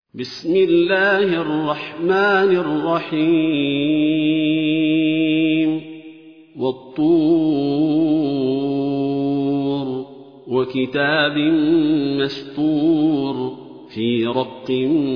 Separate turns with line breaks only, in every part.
بسم الله الرحمن الرحيم والطور وكتاب مسطور في رق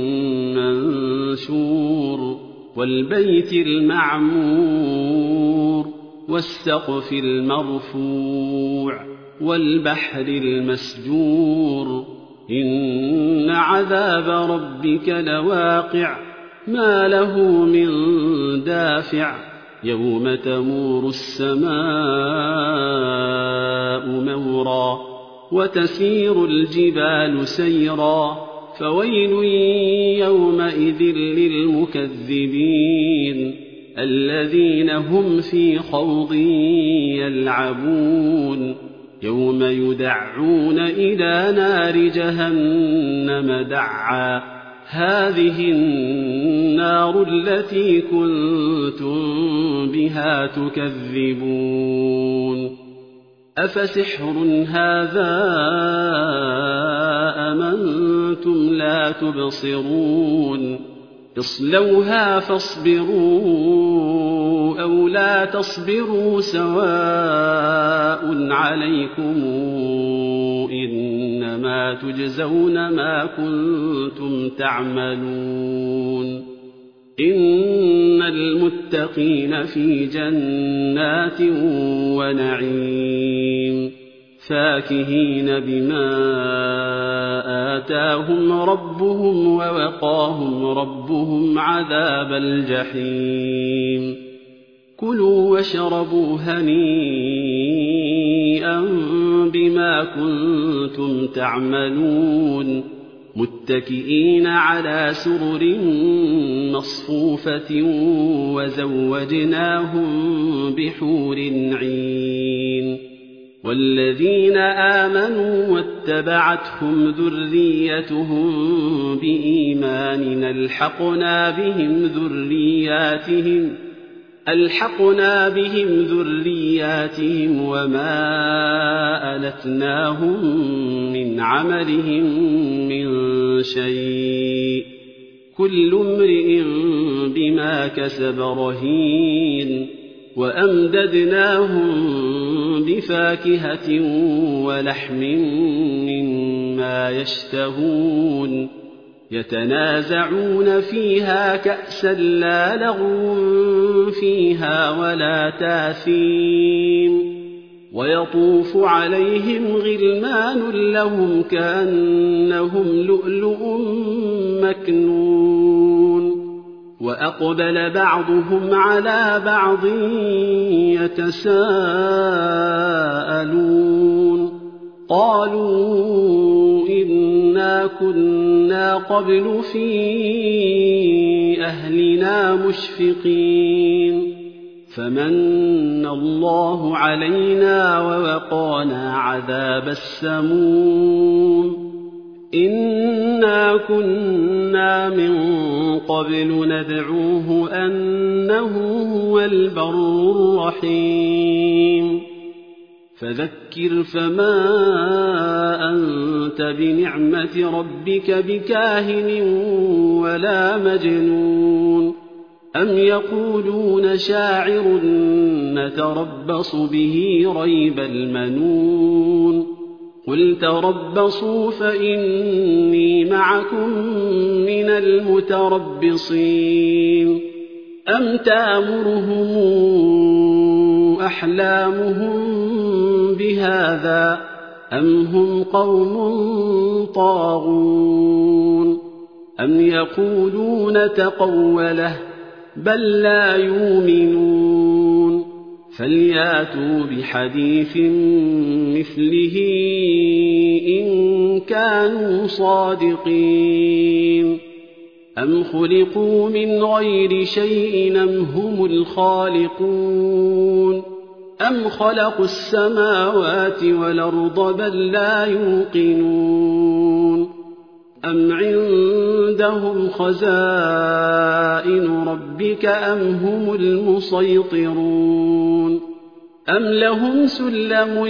منشور والبيت المعمور والسقف المرفوع والبحر المسجور إن عذاب ربك لواقع ما له من دافع يوم تمور السماء مورا وتسير الجبال سيرا فويل يومئذ للمكذبين الذين هم في خوض يلعبون يوم يدعون إلى نار جهنم دعا هذه النار التي كنتم بها تكذبون أفسحر هذا أم أنتم لا تبصرون اصلوها فاصبروا أو لا تصبروا سواء عليكم إنما تجزون ما كنتم تعملون إن المتقين في جنات ونعيم فاكهين بما آتاهم ربهم ووقاهم ربهم عذاب الجحيم كلوا واشربوا هنيئا بما كنتم تعملون متكئين على سرر مصفوفة وزوجناهم بحور عين والذين آمنوا واتبعتهم ذريتهم بإيمان ألحقنا بهم ذرياتهم وما ألتناهم من عملهم من شيء كل امرئ بما كسب رهين وأمددناهم بفاكهة ولحم مما يشتهون يتنازعون فيها كأسا لا لغو فيها ولا تاثيم ويطوف عليهم غلمان لهم كأنهم لؤلؤ مكنون وأقبل بعضهم على بعض يتساءلون قالوا إنا كنا قبل في أهلنا مشفقين فمن الله علينا ووقانا عذاب السموم إنا كنا من قبل ندعوه أنه هو البر الرحيم فذكر فما أنت بنعمة ربك بكاهن ولا مجنون أم يقولون شاعر نتربص به ريب المنون قل تربصوا فإني معكم من المتربصين أم تأمرهم أحلامهم بهذا أم هم قوم طاغون أم يقولون تقوله بل لا يؤمنون فلياتوا بحديث مثله إن كانوا صادقين أم خلقوا من غير شيء أم هم الخالقون أم خلقوا السماوات والأرض بل لا يوقنون أم عندهم خزائن ربك أم هم المسيطرون أم لهم سلم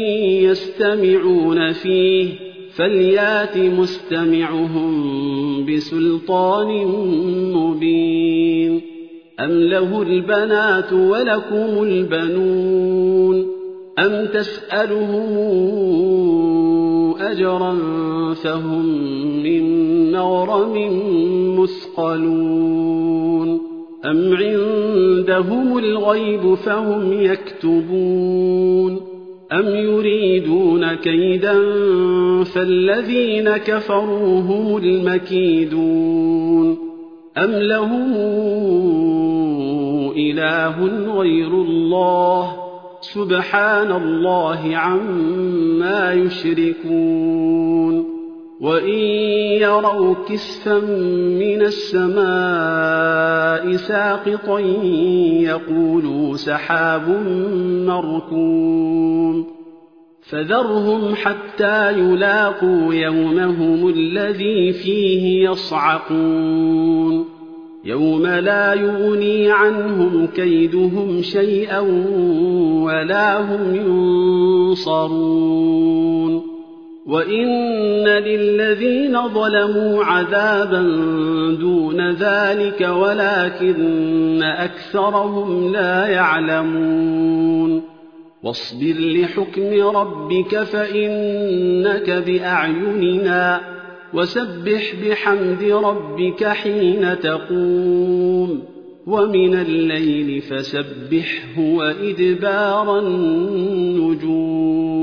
يستمعون فيه فليات مستمعهم بسلطان مبين أم له البنات ولكم البنون أم تسألهم أجرا فهم من مغرم مثقلون أم عندهم الغيب فهم يكتبون أم يريدون كيدا فالذين كفروا هم المكيدون أم لهم إله غير الله سبحان الله عما يشركون وإن يروا كسفا من السماء ساقطا يقولوا سحاب مركوم فذرهم حتى يلاقوا يومهم الذي فيه يصعقون يوم لا يغني عنهم كيدهم شيئا ولا هم ينصرون وإن للذين ظلموا عذابا دون ذلك ولكن أكثرهم لا يعلمون واصبر لحكم ربك فإنك بأعيننا وسبح بحمد ربك حين تقوم ومن الليل فسبحه وإدبار النجوم